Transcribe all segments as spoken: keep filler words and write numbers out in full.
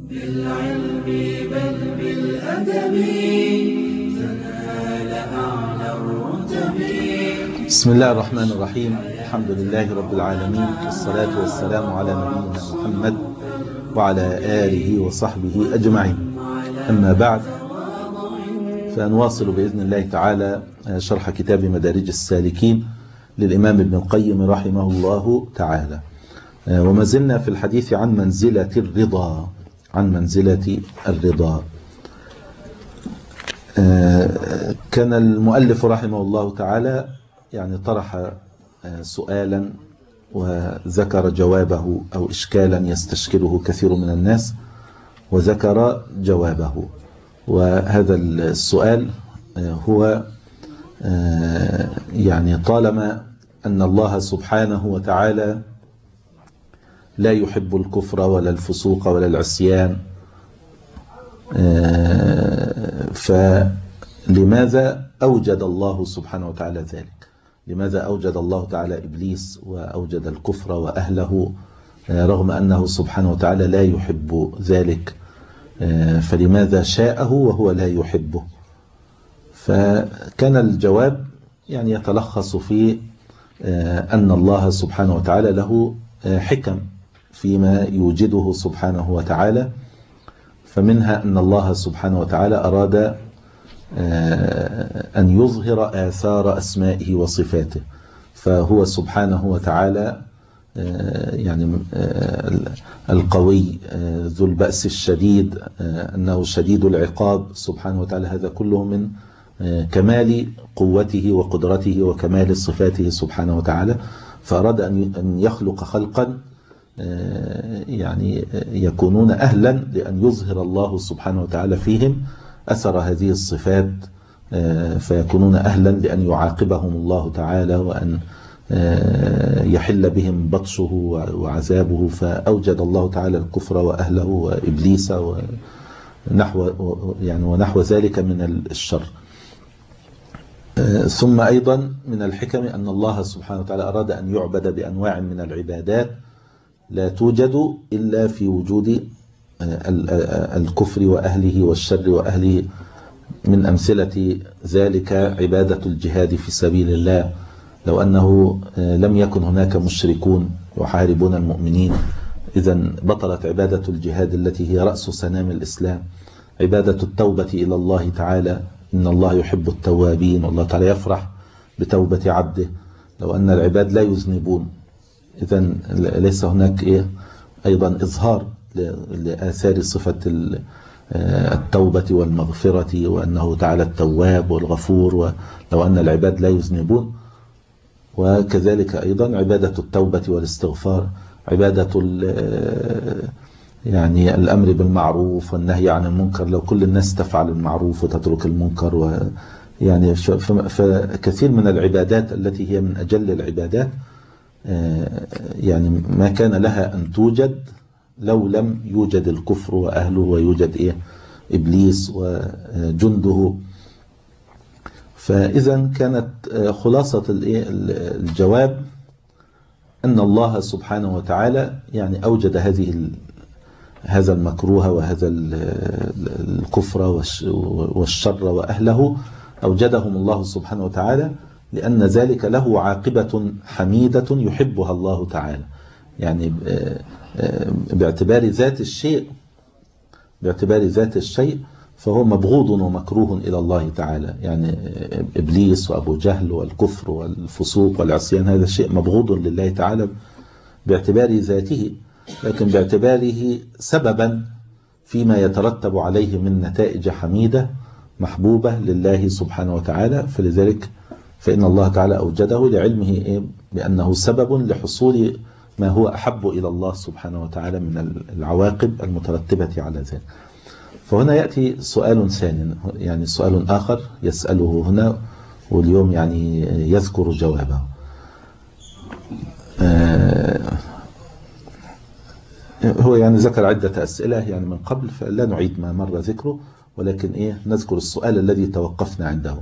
بالعلم بل بالأدب تنال أعلى الرتب. بسم الله الرحمن الرحيم. الحمد لله رب العالمين، والصلاة والسلام على نبينا محمد وعلى آله وصحبه أجمعين. أما بعد، فنواصل بإذن الله تعالى شرح كتاب مدارج السالكين للإمام ابن القيم رحمه الله تعالى، وما زلنا في الحديث عن منزلة الرضا عن منزلة الرضا. كان المؤلف رحمه الله تعالى يعني طرح سؤالا وذكر جوابه أو إشكالا يستشكله كثير من الناس وذكر جوابه. وهذا السؤال هو يعني طالما أن الله سبحانه وتعالى لا يحب الكفر ولا الفسوق ولا العصيان، فلماذا أوجد الله سبحانه وتعالى ذلك؟ لماذا أوجد الله تعالى إبليس وأوجد الكفر وأهله رغم أنه سبحانه وتعالى لا يحب ذلك؟ فلماذا شاءه وهو لا يحبه؟ فكان الجواب يعني يتلخص في أن الله سبحانه وتعالى له حكم فيما يوجده سبحانه وتعالى، فمنها أن الله سبحانه وتعالى أراد أن يظهر آثار أسمائه وصفاته، فهو سبحانه وتعالى يعني القوي ذو البأس الشديد، أنه شديد العقاب سبحانه وتعالى. هذا كله من كمال قوته وقدرته وكمال صفاته سبحانه وتعالى، فأراد أن يخلق خلقا يعني يكونون أهلا لأن يظهر الله سبحانه وتعالى فيهم أثر هذه الصفات، فيكونون أهلا لأن يعاقبهم الله تعالى وأن يحل بهم بطشه وعذابه. فأوجد الله تعالى الكفر وأهله وإبليس ونحو يعني ونحو ذلك من الشر. ثم أيضا من الحكم أن الله سبحانه وتعالى أراد أن يعبد بأنواع من العبادات لا توجد إلا في وجود الكفر وأهله والشر وأهله. من أمثلة ذلك عبادة الجهاد في سبيل الله، لو أنه لم يكن هناك مشركون يحاربون المؤمنين إذن بطلت عبادة الجهاد التي هي رأس سنام الإسلام. عبادة التوبة إلى الله تعالى، إن الله يحب التوابين والله تعالى يفرح بتوبة عبده. لو أن العباد لا يذنبون إذن ليس هناك إيه أيضا إظهار لآثار صفة التوبة والمغفرة وأنه تعالى التواب والغفور، ولو أن العباد لا يذنبون. وكذلك أيضا عبادة التوبة والاستغفار، عبادة يعني الأمر بالمعروف والنهي عن المنكر، لو كل الناس تفعل المعروف وتترك المنكر. ويعني فكثير من العبادات التي هي من أجل العبادات يعني ما كان لها أن توجد لو لم يوجد الكفر وأهله ويوجد إيه إبليس وجنده. فإذا كانت خلاصة الجواب أن الله سبحانه وتعالى يعني أوجد هذه هذا المكروه وهذا الكفر والشر وأهله، أوجدهم الله سبحانه وتعالى لأن ذلك له عاقبة حميدة يحبها الله تعالى. يعني باعتبار ذات الشيء باعتبار ذات الشيء فهو مبغوض ومكروه إلى الله تعالى. يعني إبليس وأبو جهل والكفر والفسوق والعصيان هذا الشيء مبغوض لله تعالى باعتبار ذاته، لكن باعتباره سببا فيما يترتب عليه من نتائج حميدة محبوبة لله سبحانه وتعالى. فلذلك فإن الله تعالى أوجده لعلمه بأنه سبب لحصول ما هو أحب إلى الله سبحانه وتعالى من العواقب المترتبة على ذلك. فهنا يأتي سؤال ثاني، يعني سؤال آخر يسأله هنا واليوم يعني يذكر جوابه. هو يعني ذكر عدة أسئلة يعني من قبل، فلا نعيد ما مر ذكره، ولكن إيه نذكر السؤال الذي توقفنا عنده.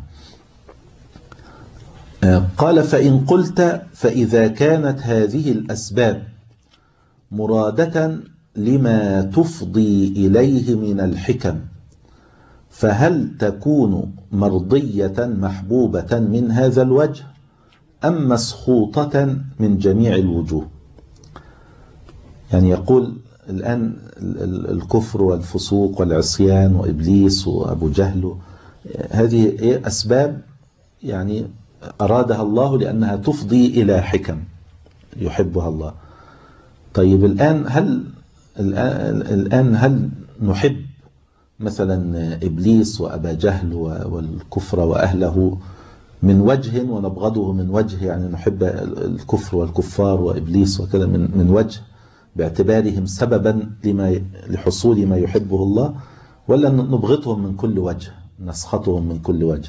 قال: فإن قلت فإذا كانت هذه الأسباب مرادة لما تفضي إليه من الحكم، فهل تكون مرضية محبوبة من هذا الوجه أم مسخوطة من جميع الوجوه؟ يعني يقول الآن الكفر والفسوق والعصيان وإبليس وأبو جهل، هذه أسباب يعني أرادها الله لأنها تفضي إلى حكم يحبها الله. طيب الآن هل الآن هل نحب مثلا إبليس وأبا جهل والكفر وأهله من وجه ونبغضه من وجه؟ يعني نحب الكفر والكفار وإبليس وكذا من من وجه باعتبارهم سببا لما لحصول ما يحبه الله، ولا نبغضهم من كل وجه، نسخطهم من كل وجه؟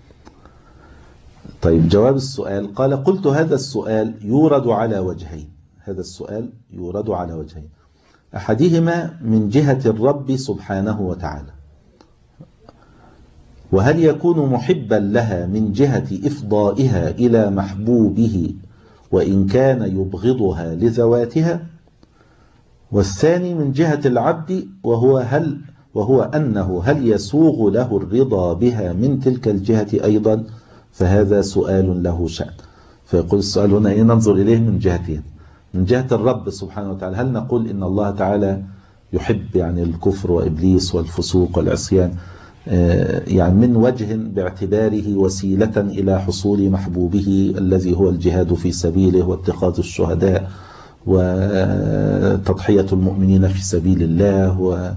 طيب جواب السؤال، قال قلت هذا السؤال يورد على وجهين. هذا السؤال يورد على وجهين، أحدهما من جهة الرب سبحانه وتعالى، وهل يكون محبا لها من جهة إفضائها إلى محبوبه وإن كان يبغضها لذواتها؟ والثاني من جهة العبد، وهو هل وهو أنه هل يسوغ له الرضا بها من تلك الجهة أيضا؟ فهذا سؤال له شأن. فيقول السؤال هنا إيه؟ ننظر إليه من جهتين. من جهة الرب سبحانه وتعالى، هل نقول إن الله تعالى يحب يعني الكفر وإبليس والفسوق والعصيان يعني من وجه باعتباره وسيلة إلى حصول محبوبه الذي هو الجهاد في سبيله واتخاذ الشهداء وتضحية المؤمنين في سبيل الله، و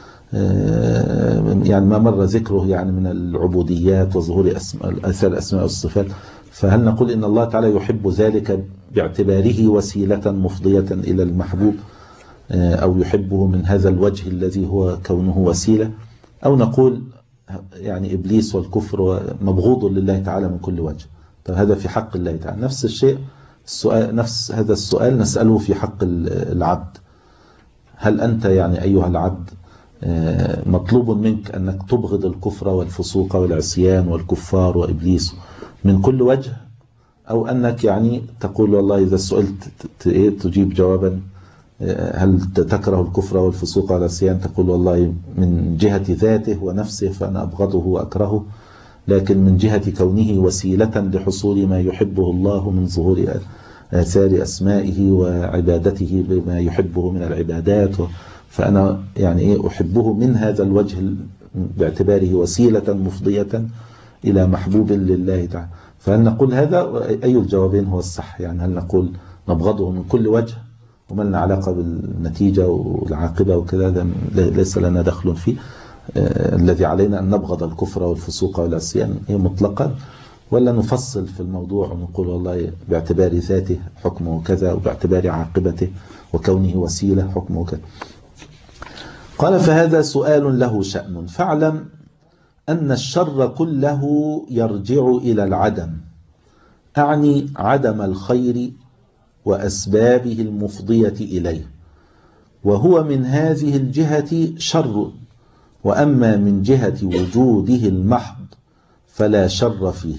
يعني ما مر ذكره يعني من العبوديات وظهور أثر الأسماء والصفات، فهل نقول إن الله تعالى يحب ذلك باعتباره وسيلة مفضية إلى المحبوب، أو يحبه من هذا الوجه الذي هو كونه وسيلة، أو نقول يعني إبليس والكفر مبغوض لله تعالى من كل وجه؟ طيب هذا في حق الله تعالى. نفس الشيء السؤال، نفس هذا السؤال نسأله في حق العبد. هل أنت يعني أيها العبد مطلوب منك أنك تبغض الكفر والفسوق والعصيان والكفار وإبليس من كل وجه، أو أنك يعني تقول والله إذا سئلت تجيب جوابا هل تكره الكفر والفسوق والعصيان تقول والله من جهة ذاته ونفسه فأنا أبغضه وأكرهه، لكن من جهة كونه وسيلة لحصول ما يحبه الله من ظهور آثار أسمائه وعبادته بما يحبه من العبادات، فأنا يعني إيه أحبه من هذا الوجه باعتباره وسيلة مفضية إلى محبوب لله تعالى. فهل نقول هذا؟ أي الجوابين هو الصح؟ يعني هل نقول نبغضه من كل وجه وما لنا علاقة بالنتيجة والعاقبة وكذا، ليس لنا دخل فيه، آه الذي علينا أن نبغض الكفر والفسوق والعصيان مطلقا، ولا نفصل في الموضوع ونقول والله باعتبار ذاته حكمه كذا وباعتبار عاقبته وكونه وسيلة حكمه كذا؟ قال فهذا سؤال له شأن، فاعلم أن الشر كله يرجع إلى العدم، أعني عدم الخير وأسبابه المفضية إليه، وهو من هذه الجهة شر، وأما من جهة وجوده المحض فلا شر فيه.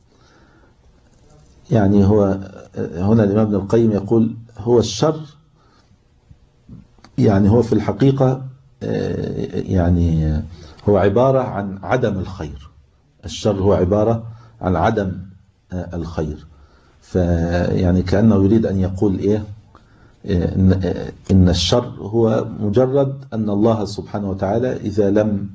يعني هو هنا الإمام ابن القيم يقول هو الشر يعني هو في الحقيقة يعني هو عبارة عن عدم الخير. الشر هو عبارة عن عدم الخير، فيعني كأنه يريد أن يقول إيه إن, إن الشر هو مجرد أن الله سبحانه وتعالى إذا لم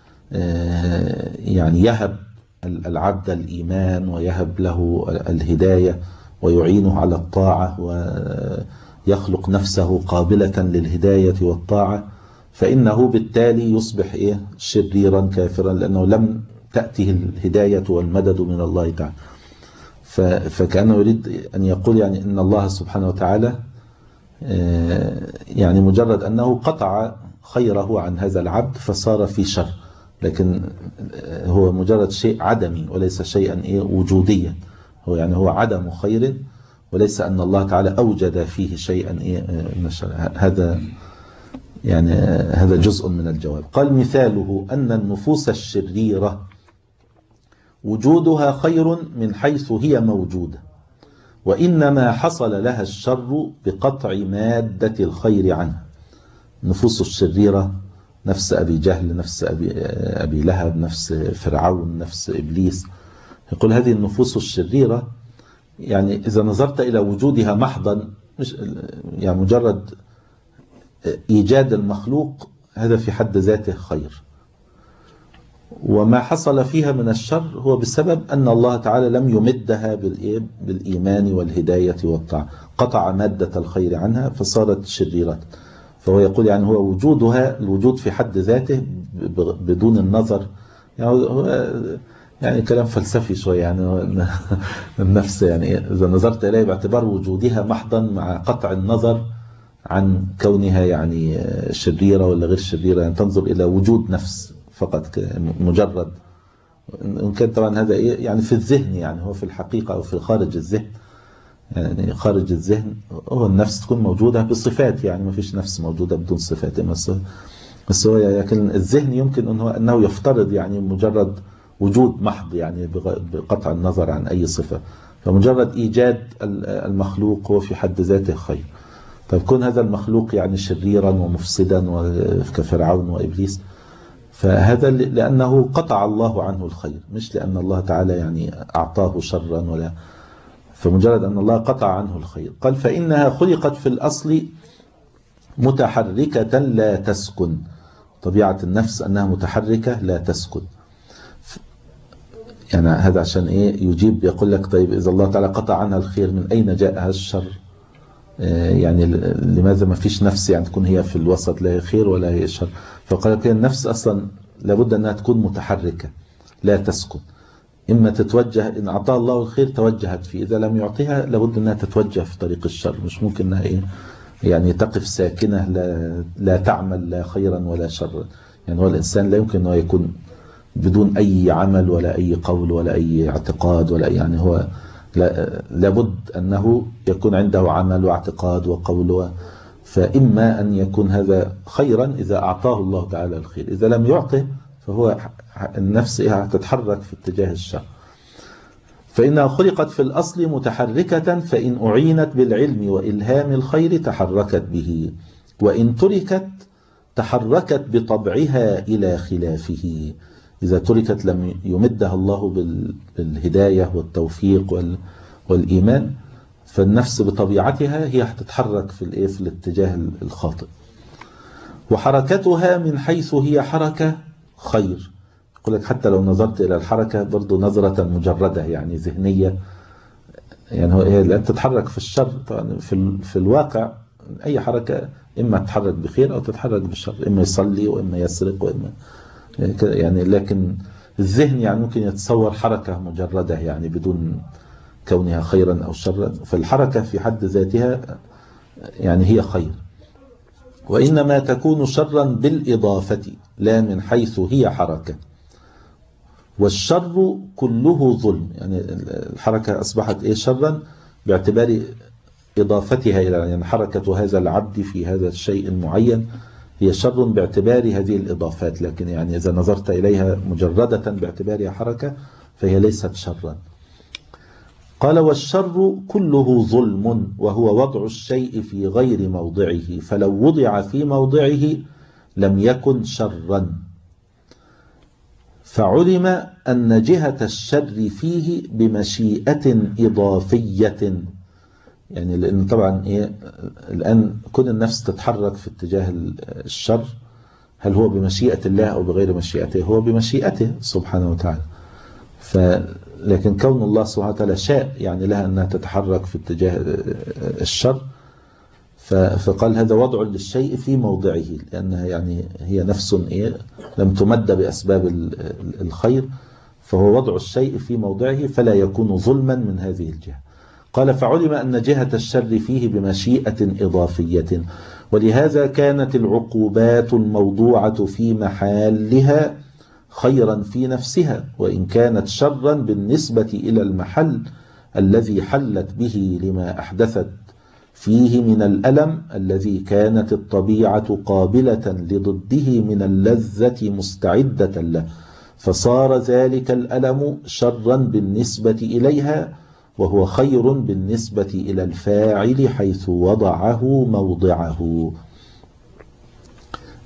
يعني يهب العبد الإيمان ويهب له الهداية ويعينه على الطاعة ويخلق نفسه قابلة للهداية والطاعة، فإنه بالتالي يصبح إيه شريرا كافرا، لأنه لم تأته الهداية والمدد من الله تعالى. فكأنه يريد أن يقول يعني إن الله سبحانه وتعالى يعني مجرد أنه قطع خيره عن هذا العبد فصار في شر، لكن هو مجرد شيء عدمي وليس شيئا إيه وجوديا، هو يعني هو عدم خير وليس أن الله تعالى أوجد فيه شيئا إيه من الشر. هذا يعني هذا جزء من الجواب. قال مثاله أن النفوس الشريرة وجودها خير من حيث هي موجودة، وإنما حصل لها الشر بقطع مادة الخير عنها، نفوس الشريرة، نفس أبي جهل، نفس أبي, أبي لهب، نفس فرعون، نفس إبليس. يقول هذه النفوس الشريرة يعني إذا نظرت إلى وجودها محضا، مش يعني مجرد إيجاد المخلوق، هذا في حد ذاته خير. وما حصل فيها من الشر هو بسبب أن الله تعالى لم يمدها بالإيمان والهداية والطاعة، قطع مادة الخير عنها فصارت شريرة. فهو يقول يعني هو وجودها، الوجود في حد ذاته بدون النظر، يعني, يعني كلام فلسفي شوية، يعني النفس يعني إذا نظرت إليه باعتبار وجودها محضا مع قطع النظر عن كونها يعني شريرة ولا غير شريرة، يعني تنظر إلى وجود نفس فقط مجرد، إن كان طبعا هذا يعني في الذهن، يعني هو في الحقيقة أو في خارج الذهن، يعني خارج الذهن هو النفس تكون موجودة بصفات، يعني ما فيش نفس موجودة بدون صفات، بس هو لكن الذهن يمكن أنه أنه يفترض يعني مجرد وجود محض، يعني بقطع النظر عن أي صفة. فمجرد إيجاد المخلوق هو في حد ذاته خير. طيب كون هذا المخلوق يعني شريرا ومفسدا كفرعون وإبليس، فهذا لأنه قطع الله عنه الخير، مش لأن الله تعالى يعني أعطاه شرا ولا، فمجرد أن الله قطع عنه الخير. قال فإنها خلقت في الأصل متحركة لا تسكن، طبيعة النفس أنها متحركة لا تسكن. يعني هذا عشان إيه يجيب، يقول لك طيب إذا الله تعالى قطع عنها الخير من أين جاءها الشر؟ يعني لماذا ما فيش نفس يعني تكون هي في الوسط، لا هي خير ولا هي شر؟ فقال لك النفس أصلا لابد أنها تكون متحركة لا تسكن، إما تتوجه، إن أعطاها الله الخير توجهت فيه، إذا لم يعطيها لابد أنها تتوجه في طريق الشر، مش ممكن أنها إيه يعني تقف ساكنة لا, لا تعمل لا خيرا ولا شرا. يعني هو الإنسان لا يمكن أنه يكون بدون أي عمل ولا أي قول ولا أي اعتقاد ولا، يعني هو لابد أنه يكون عنده عمل واعتقاد وقول، فإما أن يكون هذا خيرا إذا أعطاه الله تعالى الخير، إذا لم يعطه فهو النفس تتحرك في اتجاه الشر. فإنها خلقت في الأصل متحركة، فإن أعينت بالعلم وإلهام الخير تحركت به، وإن تركت تحركت بطبعها إلى خلافه. إذا تركت لم يمدها الله بالهداية والتوفيق والإيمان، فالنفس بطبيعتها هي هتتحرك في في الاتجاه الخاطئ. وحركتها من حيث هي حركة خير، يقول لك حتى لو نظرت إلى الحركة برضو نظرة مجردة يعني ذهنية، يعني هي لا تتحرك في الشر في في الواقع. أي حركة إما تتحرك بخير أو تتحرك بالشر، إما يصلي وإما يسرق وإما يعني، لكن الذهن يعني ممكن يتصور حركة مجردة يعني بدون كونها خيرا أو شرا، فالحركة في حد ذاتها يعني هي خير، وإنما تكون شرا بالإضافة لا من حيث هي حركة. والشر كله ظلم، يعني الحركة أصبحت إيه شرا باعتبار إضافتها إلى، يعني حركة هذا العبد في هذا الشيء المعين هي شر باعتبار هذه الإضافات، لكن يعني إذا نظرت إليها مجردة باعتبارها حركة فهي ليست شرا. قال والشر كله ظلم، وهو وضع الشيء في غير موضعه، فلو وضع في موضعه لم يكن شرا. فعلم أن جهة الشر فيه بمشيئة إضافية، يعني لأن طبعا إيه الآن كل النفس تتحرك في اتجاه الشر، هل هو بمشيئة الله أو بغير مشيئته؟ هو بمشيئته سبحانه وتعالى. لكن كون الله سبحانه وتعالى شاء يعني لها أنها تتحرك في اتجاه الشر، فقال هذا وضع للشيء في موضعه، لأنها يعني هي نفس إيه لم تمد بأسباب الخير، فهو وضع الشيء في موضعه فلا يكون ظلما من هذه الجهة. قال فعلم أن جهة الشر فيه بمشيئة إضافية، ولهذا كانت العقوبات الموضوعة في محلها خيرا في نفسها، وإن كانت شرا بالنسبة إلى المحل الذي حلت به لما أحدثت فيه من الألم الذي كانت الطبيعة قابلة لضده من اللذة مستعدة له، فصار ذلك الألم شرا بالنسبة إليها، وهو خير بالنسبة إلى الفاعل حيث وضعه موضعه.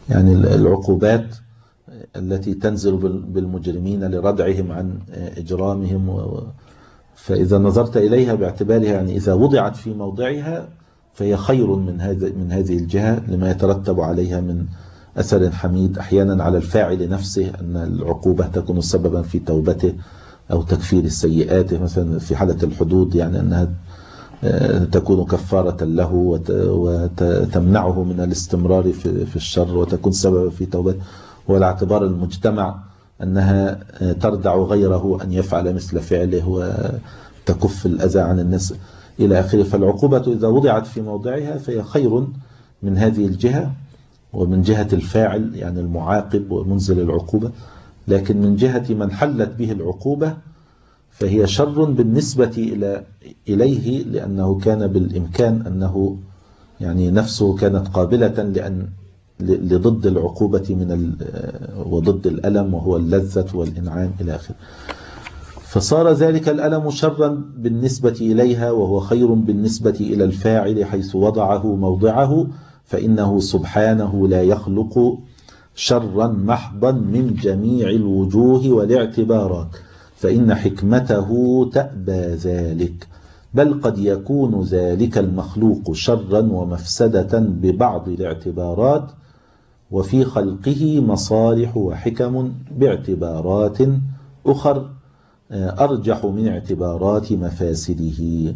يعني العقوبات التي تنزل بالمجرمين لردعهم عن إجرامهم. فإذا نظرت إليها باعتبارها يعني إذا وضعت في موضعها فهي خير من هذا من هذه الجهة لما يترتب عليها من أثر حميد أحيانا على الفاعل نفسه، أن العقوبة تكون سببا في توبته أو تكفير السيئات، مثلا في حالة الحدود يعني أنها تكون كفارة له وتمنعه من الاستمرار في الشر وتكون سببا في توبته، وعلى اعتبار المجتمع أنها تردع غيره أن يفعل مثل فعله وتكف الأذى عن الناس إلى آخره. فالعقوبة إذا وضعت في موضعها فهي خير من هذه الجهة ومن جهة الفاعل يعني المعاقب ومنزل العقوبة، لكن من جهة من حلت به العقوبة فهي شر بالنسبة إلى إليه، لأنه كان بالإمكان أنه يعني نفسه كانت قابلة لأن لضد العقوبة من وضد الألم وهو اللذة والإنعام إلى آخره. فصار ذلك الألم شرا بالنسبة إليها وهو خير بالنسبة إلى الفاعل حيث وضعه موضعه، فإنه سبحانه لا يخلق شرا محضا من جميع الوجوه والاعتبارات، فإن حكمته تأبى ذلك، بل قد يكون ذلك المخلوق شرا ومفسدة ببعض الاعتبارات، وفي خلقه مصالح وحكم باعتبارات أخر أرجح من اعتبارات مفاسده،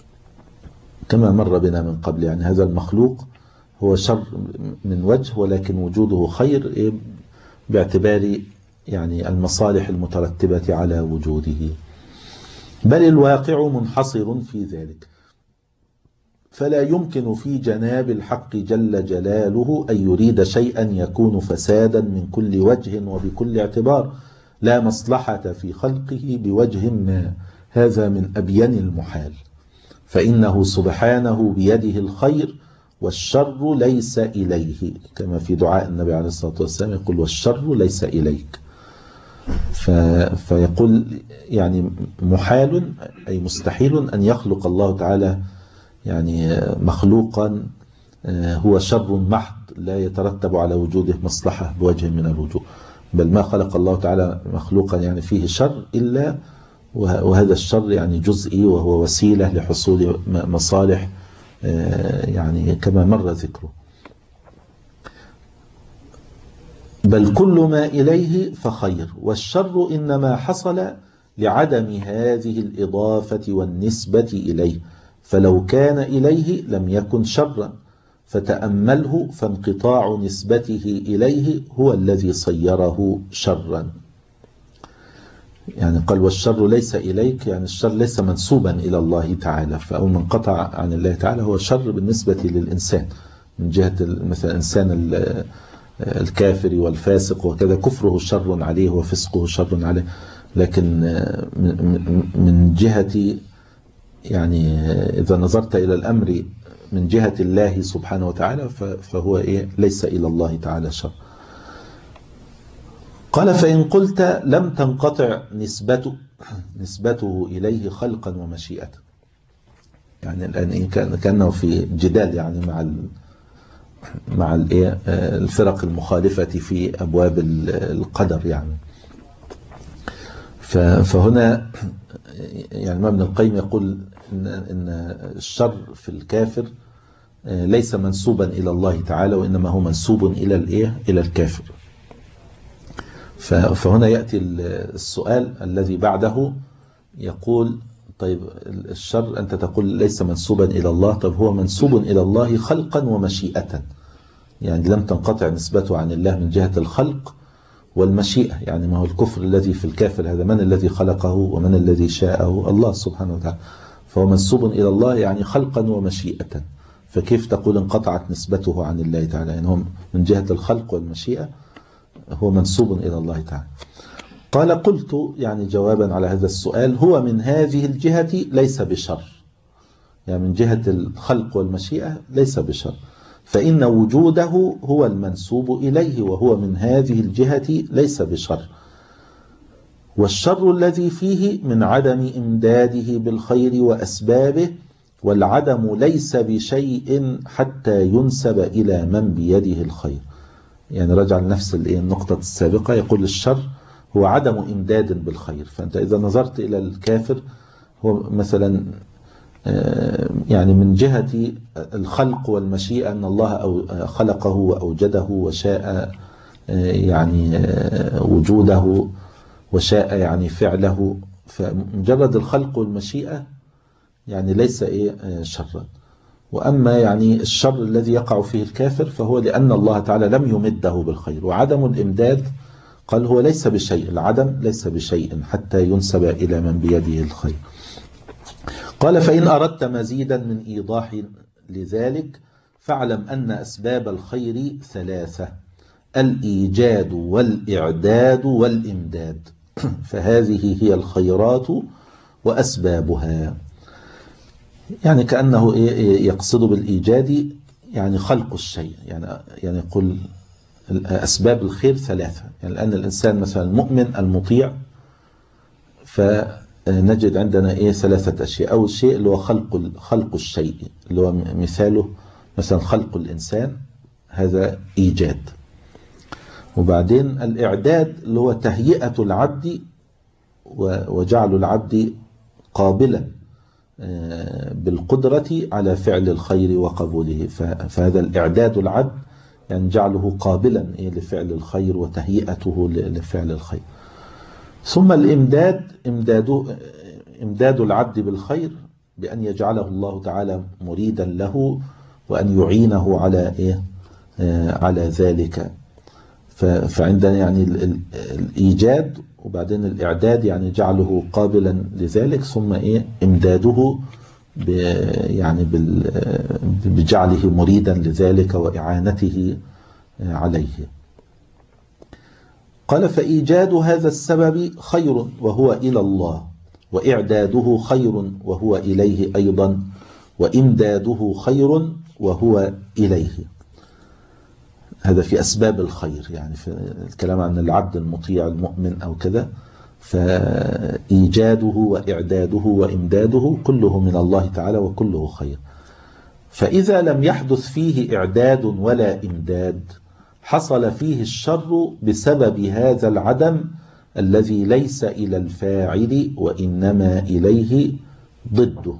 كما مر بنا من قبل. يعني هذا المخلوق هو شر من وجه، ولكن وجوده خير باعتبار يعني المصالح المترتبة على وجوده، بل الواقع منحصر في ذلك، فلا يمكن في جناب الحق جل جلاله أن يريد شيئا يكون فسادا من كل وجه وبكل اعتبار، لا مصلحة في خلقه بوجه ما، هذا من أبين المحال، فإنه سبحانه بيده الخير والشر ليس إليه، كما في دعاء النبي عليه الصلاة والسلام يقول والشر ليس إليك. فيقول يعني محال أي مستحيل أن يخلق الله تعالى يعني مخلوقا هو شر محض لا يترتب على وجوده مصلحة بوجه من الوجوه، بل ما خلق الله تعالى مخلوقا يعني فيه شر إلا وهذا الشر يعني جزئي وهو وسيلة لحصول مصالح يعني كما مر ذكره. بل كل ما إليه فخير، والشر إنما حصل لعدم هذه الإضافة والنسبة إليه، فلو كان إليه لم يكن شرا، فتأمله فانقطاع نسبته إليه هو الذي صيره شرا. يعني قال والشر ليس إليك، يعني الشر ليس منسوبا إلى الله تعالى، فأول من قطع عن الله تعالى هو شر بالنسبة للإنسان من جهة مثلا إنسان الكافر والفاسق وكذا، كفره شر عليه وفسقه شر عليه، لكن من جهة يعني إذا نظرت إلى الأمر من جهة الله سبحانه وتعالى فهو إيه ليس إلى الله تعالى شر. قال فإن قلت لم تنقطع نسبته نسبته إليه خلقا ومشيئة، يعني الآن إيه كأنه في جدال يعني مع ال مع الايه الفرق المخالفة في أبواب القدر يعني. فهنا يعني ابن القيم يقول إن, إن الشر في الكافر ليس منسوبا إلى الله تعالى، وإنما هو منسوب إلى الايه إلى الكافر. فهنا يأتي السؤال الذي بعده يقول طيب الشر أنت تقول ليس منسوبا إلى الله، طيب هو منسوب إلى الله خلقا ومشيئة، يعني لم تنقطع نسبته عن الله من جهة الخلق والمشيئة. يعني ما هو الكفر الذي في الكافر هذا من الذي خلقه ومن الذي شاءه؟ الله سبحانه وتعالى، فهو منسوب إلى الله يعني خلقا ومشيئة، فكيف تقول انقطعت نسبته عن الله تعالى؟ يعني هو من جهة الخلق والمشيئة هو منسوب إلى الله تعالى. قال قلت يعني جوابا على هذا السؤال هو من هذه الجهة ليس بشر، يعني من جهة الخلق والمشيئة ليس بشر، فإن وجوده هو المنسوب إليه وهو من هذه الجهة ليس بشر، والشر الذي فيه من عدم إمداده بالخير وأسبابه، والعدم ليس بشيء حتى ينسب إلى من بيده الخير. يعني رجع لنفس النقطة السابقة، يقول الشر هو عدم إمداد بالخير. فأنت إذا نظرت إلى الكافر هو مثلا يعني من جهة الخلق والمشيئة أن الله خلقه وأوجده وشاء يعني وجوده وشاء يعني فعله، فمجرد الخلق والمشيئة يعني ليس إيه شرا. وأما يعني الشر الذي يقع فيه الكافر فهو لأن الله تعالى لم يمده بالخير. وعدم الإمداد قال هو ليس بشيء، العدم ليس بشيء حتى ينسب إلى من بيده الخير. قال فإن أردت مزيدا من إيضاح لذلك فاعلم أن أسباب الخير ثلاثة: الإيجاد والإعداد والإمداد، فهذه هي الخيرات وأسبابها. يعني كأنه يقصد بالإيجاد يعني خلق الشيء، يعني يعني يقول أسباب الخير ثلاثة. يعني لأن الإنسان مثلا المؤمن المطيع فنجد عندنا إيه ثلاثة أشياء. أول شيء اللي هو خلق خلق الشيء، اللي هو مثاله مثلا خلق الإنسان، هذا إيجاد. وبعدين الإعداد اللي هو تهيئة العبد وجعل العبد قابلا بالقدرة على فعل الخير وقبوله، فهذا الإعداد العبد يعني جعله قابلا لفعل الخير وتهيئته لفعل الخير. ثم الإمداد، إمداد إمداد العبد بالخير بأن يجعله الله تعالى مريدا له وأن يعينه على إيه على ذلك. فعندنا يعني الإيجاد وبعدين الإعداد يعني جعله قابلا لذلك، ثم إيه إمداده يعني بجعله مريدا لذلك وإعانته عليه. قال فإيجاد هذا السبب خير وهو إلى الله، وإعداده خير وهو إليه أيضا، وإمداده خير وهو إليه. هذا في أسباب الخير، يعني في الكلام عن العبد المطيع المؤمن أو كذا، فإيجاده وإعداده وإمداده كله من الله تعالى وكله خير. فإذا لم يحدث فيه إعداد ولا إمداد حصل فيه الشر بسبب هذا العدم الذي ليس إلى الفاعل وإنما إليه ضده.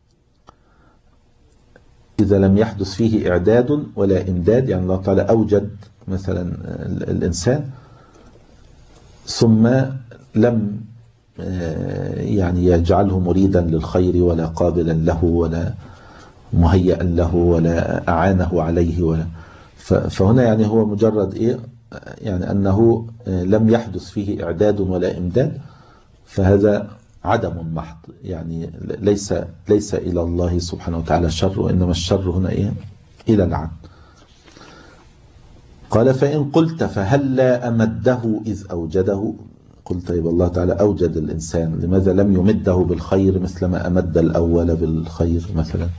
إذا لم يحدث فيه إعداد ولا إمداد، يعني الله تعالى أوجد مثلا الإنسان ثم لم يعني يجعله مريدا للخير ولا قابلا له ولا مهيئا له ولا أعانه عليه ولا، فهنا يعني هو مجرد إيه يعني أنه لم يحدث فيه إعداد ولا إمداد، فهذا عدم محض، يعني ليس ليس إلى الله سبحانه وتعالى شر، وإنما الشر هنا إيه إلى العبد. قال فإن قلت فهلا أمده إذ أوجده، قلت يبقى الله تعالى أوجد الإنسان، لماذا لم يمده بالخير مثلما أمد الأول بالخير مثلا؟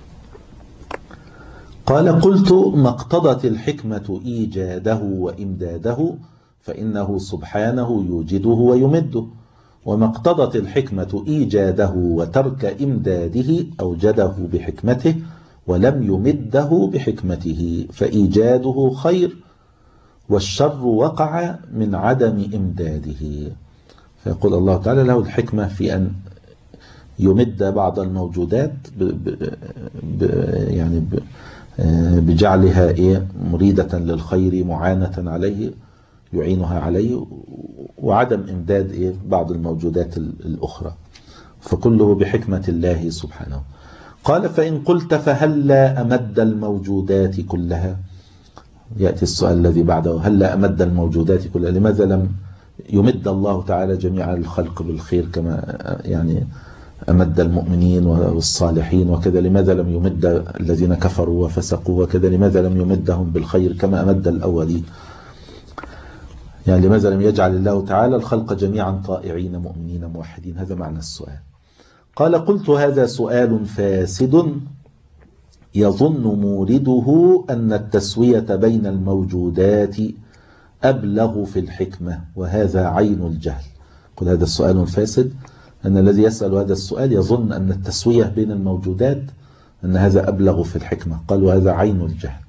قال قلت ما اقتضت الحكمة إيجاده وإمداده فإنه سبحانه يوجده ويمده، وما اقتضت الحكمة إيجاده وترك إمداده أوجده بحكمته ولم يمده بحكمته، فإيجاده خير والشر وقع من عدم إمداده. فيقول الله تعالى له الحكمة في أن يمد بعض الموجودات ب ب يعني ب بجعلها إيه مريدة للخير معانة عليه يعينها عليه، وعدم إمداد إيه بعض الموجودات الأخرى، فكله بحكمة الله سبحانه. قال فإن قلت فهلا أمد الموجودات كلها، يأتي السؤال الذي بعده، هلا أمد الموجودات كلها، لماذا لم يمد الله تعالى جميع الخلق بالخير كما يعني أمد المؤمنين والصالحين وكذا؟ لماذا لم يمد الذين كفروا وفسقوا وكذا؟ لماذا لم يمدهم بالخير كما أمد الأولين؟ يعني لماذا لم يجعل الله تعالى الخلق جميعا طائعين مؤمنين موحدين؟ هذا معنى السؤال. قال قلت هذا سؤال فاسد يظن مورده أن التسوية بين الموجودات أبلغ في الحكمة، وهذا عين الجهل. قل هذا السؤال فاسد، أن الذي يسأل هذا السؤال يظن أن التسوية بين الموجودات أن هذا أبلغ في الحكمة. قالوا هذا عين الجهل،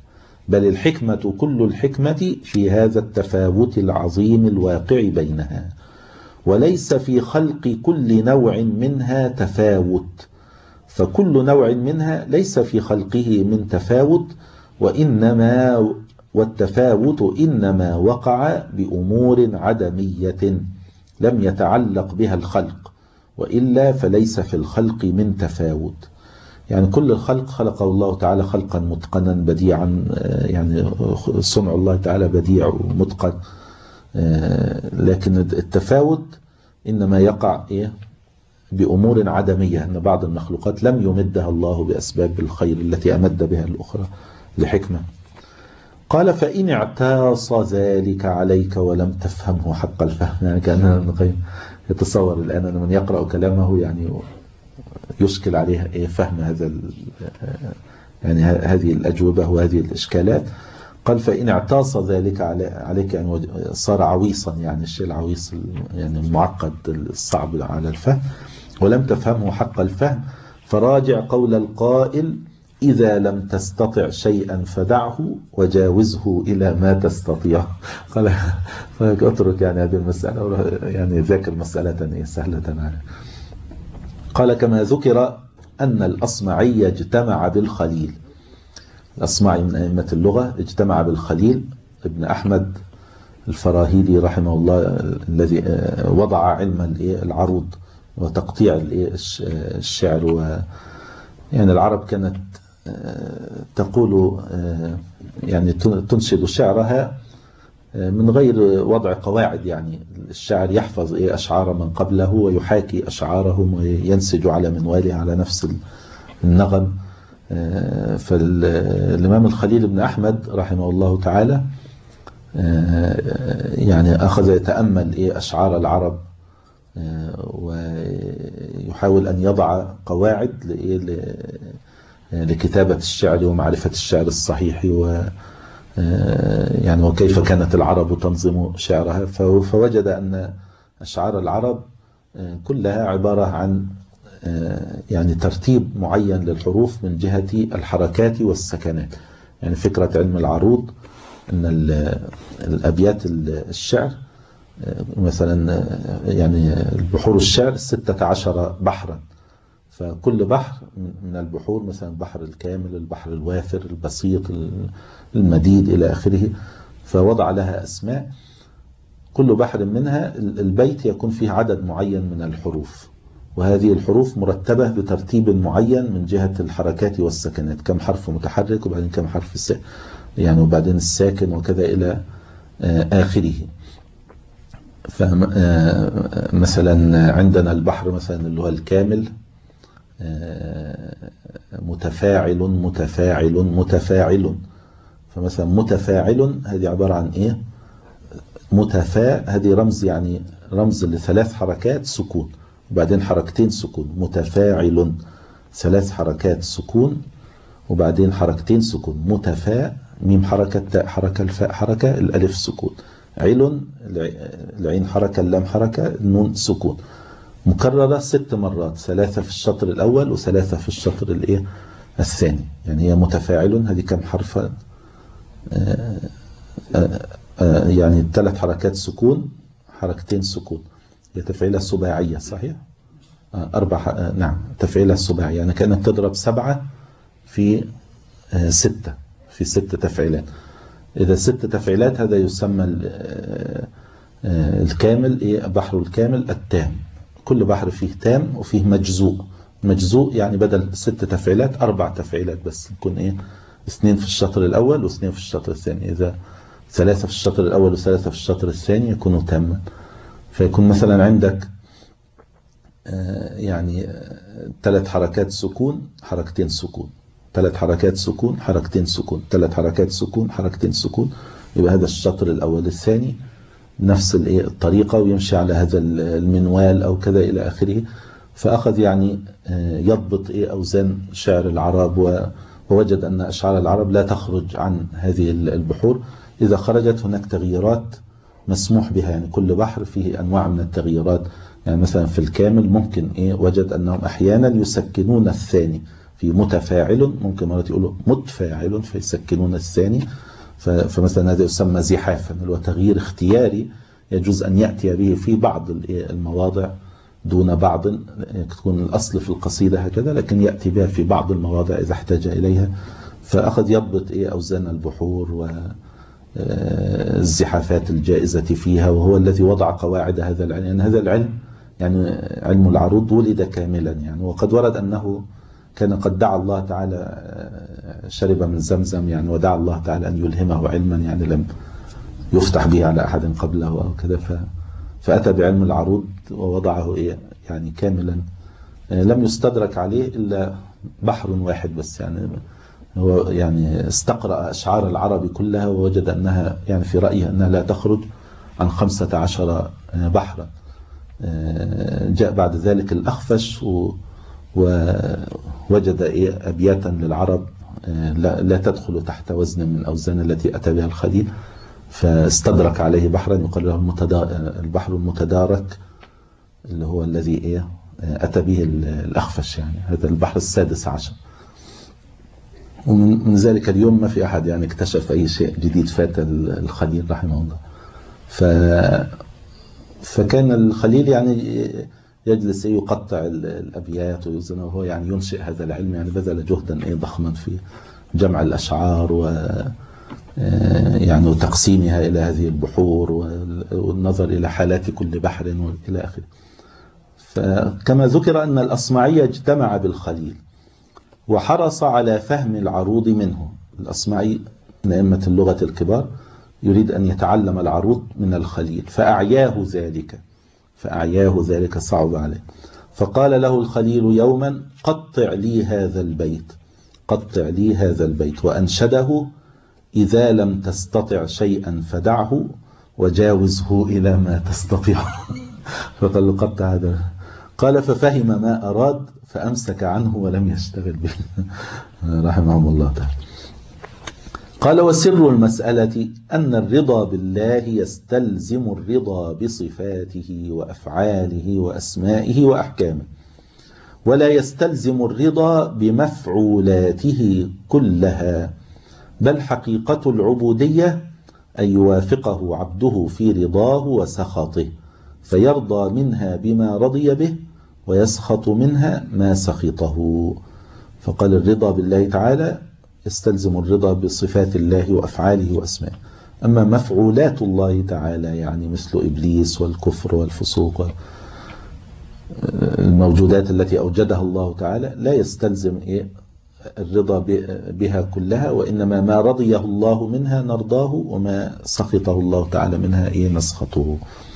بل الحكمة كل الحكمة في هذا التفاوت العظيم الواقع بينها، وليس في خلق كل نوع منها تفاوت، فكل نوع منها ليس في خلقه من تفاوت، وإنما والتفاوت إنما وقع بأمور عدمية لم يتعلق بها الخلق، وإلا فليس في الخلق من تفاوت. يعني كل الخلق خلقه الله تعالى خلقا متقنا بديعا، يعني صنع الله تعالى بديع ومتقن، لكن التفاوت إنما يقع إيه بأمور عدمية، أن بعض المخلوقات لم يمدها الله بأسباب الخير التي أمد بها الأخرى لحكمة. قال فإن اعتاص ذلك عليك ولم تفهمه حق الفهم. يعني كان ابن القيم يتصور الآن أن من يقرأ كلامه يعني يشكل عليه فهم هذا يعني هذه الأجوبة وهذه الإشكالات. قال فإن اعتاص ذلك عليك يعني صار عويصا، يعني الشيء العويص يعني المعقد الصعب على الفهم، ولم تفهمه حق الفهم، فراجع قول القائل إذا لم تستطع شيئا فدعه وجاوزه إلى ما تستطيع. قال اترك يعني هذه المسألة، يعني ذاكر مسألة سهلة عليه. قال كما ذكر أن الأصمعي اجتمع بالخليل، الأصمعي من أئمة اللغة اجتمع بالخليل ابن أحمد الفراهيدي رحمه الله، الذي وضع علم العروض وتقطيع الشعر. و يعني العرب كانت تقول يعني تنشد شعرها من غير وضع قواعد، يعني الشاعر يحفظ أشعار من قبله ويحاكي أشعارهم وينسج على منواله على نفس النغم. فالإمام الخليل بن أحمد رحمه الله تعالى يعني أخذ يتأمل أشعار العرب ويحاول أن يضع قواعد لكتابة الشعر ومعرفة الشعر الصحيح، و يعني وكيف كانت العرب تنظم شعرها. فوجد أن أشعار العرب كلها عبارة عن يعني ترتيب معين للحروف من جهة الحركات والسكنات. يعني فكرة علم العروض أن الأبيات الشعر مثلا يعني البحور الشعر ستة عشر بحرا، فكل بحر من البحور مثلا البحر الكامل، البحر الوافر، البسيط، المديد إلى آخره، فوضع لها أسماء. كل بحر منها البيت يكون فيه عدد معين من الحروف، وهذه الحروف مرتبة بترتيب معين من جهة الحركات والسكنات، كم حرف متحرك وبعدين كم حرف الساكن يعني وبعدين الساكن وكذا إلى آخره. فمثلا عندنا البحر مثلا اللي هو الكامل متفاعل متفاعل متفاعل، فمثلا متفاعل هذه عبارة عن إيه؟ متفاء، هذه رمز يعني رمز لثلاث حركات سكون وبعدين حركتين سكون. متفاعل ثلاث حركات سكون وبعدين حركتين سكون. متفاء ميم حركة تاء حركة الفاء حركة الألف سكون. عل العين حركة اللام حركة النون سكون. مكررة ست مرات، ثلاثة في الشطر الأول وثلاثة في الشطر الإيه الثاني. يعني هي متفاعل هذه كم حرف؟ آآ آآ يعني ثلاث حركات سكون حركتين سكون، هي تفعيلة سباعية صحيح؟ أربع نعم تفعيلة سباعية، يعني كانت تضرب سبعة في ستة في ست تفعيلات. إذا ست تفعيلات هذا يسمى الكامل إيه؟ بحر الكامل التام. كل بحر فيه تام وفيه مجزوء. مجزوء يعني بدل ست تفعيلات أربع تفعيلات بس، يكون إيه اثنين في الشطر الأول واثنين في الشطر الثاني. إذا ثلاثة في الشطر الأول وثلاثة في الشطر الثاني يكونوا تاما. فيكون مثلا عندك يعني ثلاث حركات سكون حركتين سكون، ثلاث حركات سكون حركتين سكون، ثلاث حركات سكون حركتين سكون، يبقى هذا الشطر الأول الثاني نفس الطريقة ويمشي على هذا المنوال أو كذا إلى آخره. فأخذ يعني يضبط أوزان شعر العرب، ووجد أن أشعار العرب لا تخرج عن هذه البحور. إذا خرجت هناك تغييرات مسموح بها، يعني كل بحر فيه أنواع من التغييرات. يعني مثلا في الكامل ممكن إيه وجد أنهم أحيانا يسكنون الثاني، في متفاعل، ممكن مرات يقولوا متفاعل فيسكنون الثاني، فمثلا هذا يسمى زحافا، اللي هو تغيير اختياري يجوز أن يأتي به في بعض المواضع دون بعض، تكون الأصل في القصيدة هكذا، لكن يأتي بها في بعض المواضع إذا احتاج إليها. فأخذ يضبط إيه أوزان البحور والزحافات الجائزة فيها، وهو الذي وضع قواعد هذا العلم. يعني هذا العلم يعني علم العروض ولد كاملا يعني. وقد ورد أنه كان قد دعا الله تعالى، شرب من زمزم يعني، ودعا الله تعالى أن يلهمه علما يعني لم يفتح به على أحد قبله أو كذا، فأتى بعلم العروض ووضعه إيه يعني كاملا، لم يستدرك عليه إلا بحر واحد بس يعني. هو يعني استقرأ أشعار العرب كلها ووجد أنها يعني في رأيه أنها لا تخرج عن خمسة عشر بحرا. جاء بعد ذلك الأخفش ووجد إيه أبياتا للعرب لا تدخل تحت وزن من أوزان التي أتى بها الخليل، فاستدرك عليه بحرا يقال له البحر المتدارك، اللي هو الذي إيه أتى به الأخفش يعني. هذا البحر السادس عشر. ومن ذلك اليوم ما في أحد يعني اكتشف أي شيء جديد فات الخليل رحمه الله. ف فكان الخليل يعني يجلس يقطع الأبيات ويوزنها، وهو يعني ينشئ هذا العلم يعني، بذل جهدا إيه ضخما في جمع الأشعار و يعني وتقسيمها إلى هذه البحور والنظر إلى حالات كل بحر وإلى آخره. فكما ذكر أن الأصمعي اجتمع بالخليل وحرص على فهم العروض منه. الأصمعي من أئمة اللغة الكبار يريد أن يتعلم العروض من الخليل، فأعياه ذلك فأعياه ذلك صعب عليه. فقال له الخليل يوما قطع لي هذا البيت قطع لي هذا البيت وأنشده: إذا لم تستطع شيئا فدعه وجاوزه إلى ما تستطيع. فقال له قطع هذا. قال ففهم ما أراد فأمسك عنه ولم يشتغل به. رحمهم الله تعالى. قال وسر المسألة أن الرضا بالله يستلزم الرضا بصفاته وأفعاله وأسمائه وأحكامه، ولا يستلزم الرضا بمفعولاته كلها، بل حقيقة العبودية أن يوافقه عبده في رضاه وسخطه، فيرضى منها بما رضي به ويسخط منها ما سخطه. فقال الرضا بالله تعالى يستلزم الرضا بصفات الله وأفعاله وأسمائه. أما مفعولات الله تعالى يعني مثل إبليس والكفر والفسوق الموجودات التي أوجدها الله تعالى لا يستلزم إيه الرضا بها كلها، وإنما ما رضيه الله منها نرضاه وما سخطه الله تعالى منها إيه نسخطه.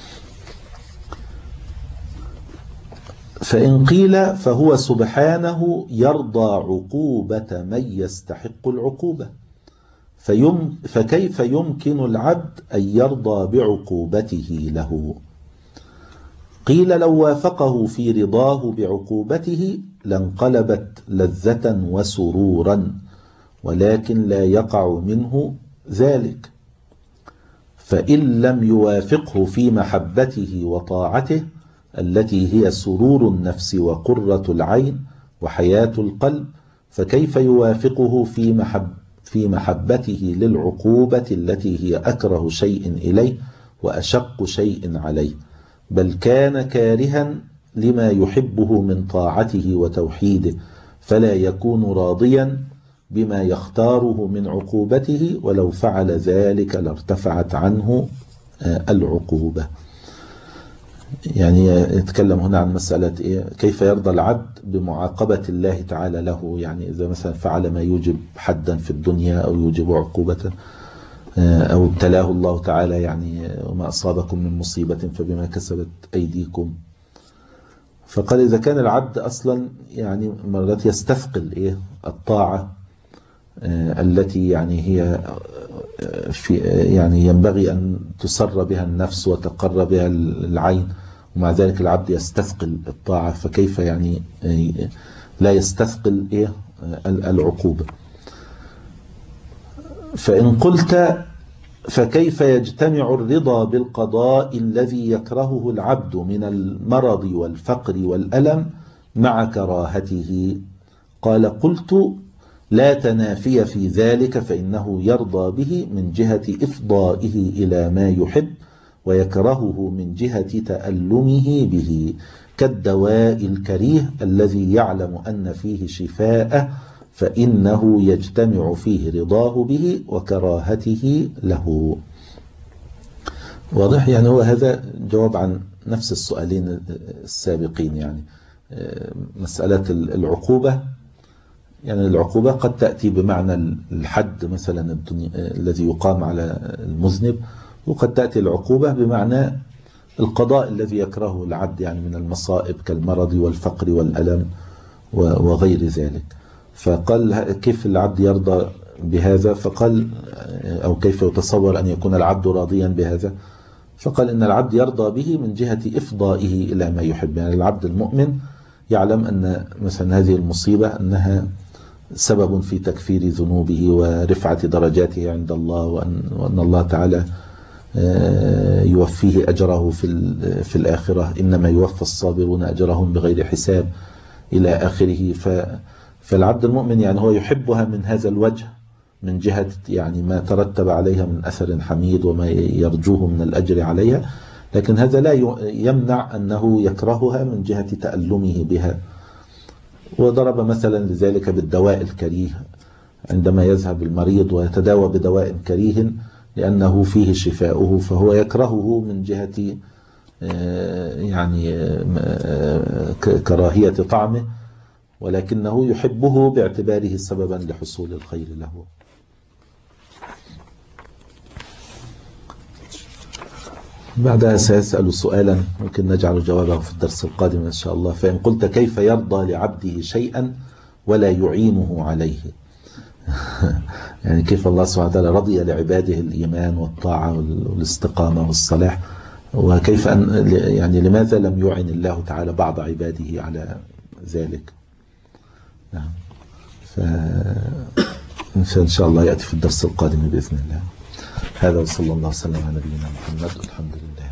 فإن قيل فهو سبحانه يرضى عقوبة من يستحق العقوبة، فيم فكيف يمكن العبد أن يرضى بعقوبته له؟ قيل لو وافقه في رضاه بعقوبته لانقلبت لذة وسرورا، ولكن لا يقع منه ذلك. فإن لم يوافقه في محبته وطاعته التي هي سرور النفس وقرة العين وحياة القلب، فكيف يوافقه في محب في محبته للعقوبة التي هي أكره شيء إليه وأشق شيء عليه، بل كان كارها لما يحبه من طاعته وتوحيده، فلا يكون راضيا بما يختاره من عقوبته، ولو فعل ذلك لارتفعت عنه العقوبة. يعني يتكلم هنا عن مسألة إيه؟ كيف يرضى العبد بمعاقبة الله تعالى له، يعني إذا مثلا فعل ما يوجب حدا في الدنيا أو يوجب عقوبة أو ابتلاه الله تعالى، يعني وما أصابكم من مصيبة فبما كسبت أيديكم. فقال إذا كان العبد أصلا يعني مرات يستثقل إيه الطاعة التي يعني هي في يعني ينبغي أن تسر بها النفس وتقر بها العين، ومع ذلك العبد يستثقل الطاعة، فكيف يعني لا يستثقل إيه العقوبة؟ فإن قلت فكيف يجتمع الرضا بالقضاء الذي يكرهه العبد من المرض والفقر والألم مع كراهته؟ قال قلت لا تنافي في ذلك، فإنه يرضى به من جهة إفضائه إلى ما يحب ويكرهه من جهة تألمه به، كالدواء الكريه الذي يعلم أن فيه شفاءه، فإنه يجتمع فيه رضاه به وكراهته له. واضح؟ يعني هو هذا جواب عن نفس السؤالين السابقين. يعني مسألة العقوبة، يعني العقوبة قد تأتي بمعنى الحد مثلا الذي يقام على المذنب، وقد تأتي العقوبة بمعنى القضاء الذي يكرهه العبد، يعني من المصائب كالمرض والفقر والألم وغير ذلك. فقال كيف العبد يرضى بهذا؟ فقال أو كيف يتصور أن يكون العبد راضيا بهذا؟ فقال إن العبد يرضى به من جهة إفضائه إلى ما يحب. يعني العبد المؤمن يعلم أن مثلا هذه المصيبة أنها سبب في تكفير ذنوبه ورفعة درجاته عند الله، وأن, وأن الله تعالى يوفيه أجره في, في الآخرة، إنما يوفى الصابرون أجرهم بغير حساب إلى آخره. فالعبد المؤمن يعني هو يحبها من هذا الوجه، من جهة يعني ما ترتب عليها من أثر حميد وما يرجوه من الأجر عليها، لكن هذا لا يمنع أنه يكرهها من جهة تألمه بها. وضرب مثلا لذلك بالدواء الكريه، عندما يذهب المريض ويتداوى بدواء كريه لأنه فيه شفاؤه، فهو يكرهه من جهة يعني كراهية طعمه، ولكنه يحبه باعتباره سببا لحصول الخير له. بعدها سيسأل سؤالا ممكن نجعل جوابه في الدرس القادم إن شاء الله. فإن قلت كيف يرضى لعبده شيئا ولا يعينه عليه؟ يعني كيف الله سبحانه وتعالى رضي لعباده الإيمان والطاعة والاستقامة والصلاح، وكيف أن يعني لماذا لم يعن الله تعالى بعض عباده على ذلك؟ نعم، فإن شاء الله يأتي في الدرس القادم بإذن الله. هذا وصلى الله وسلم على نبينا محمد، الحمد لله.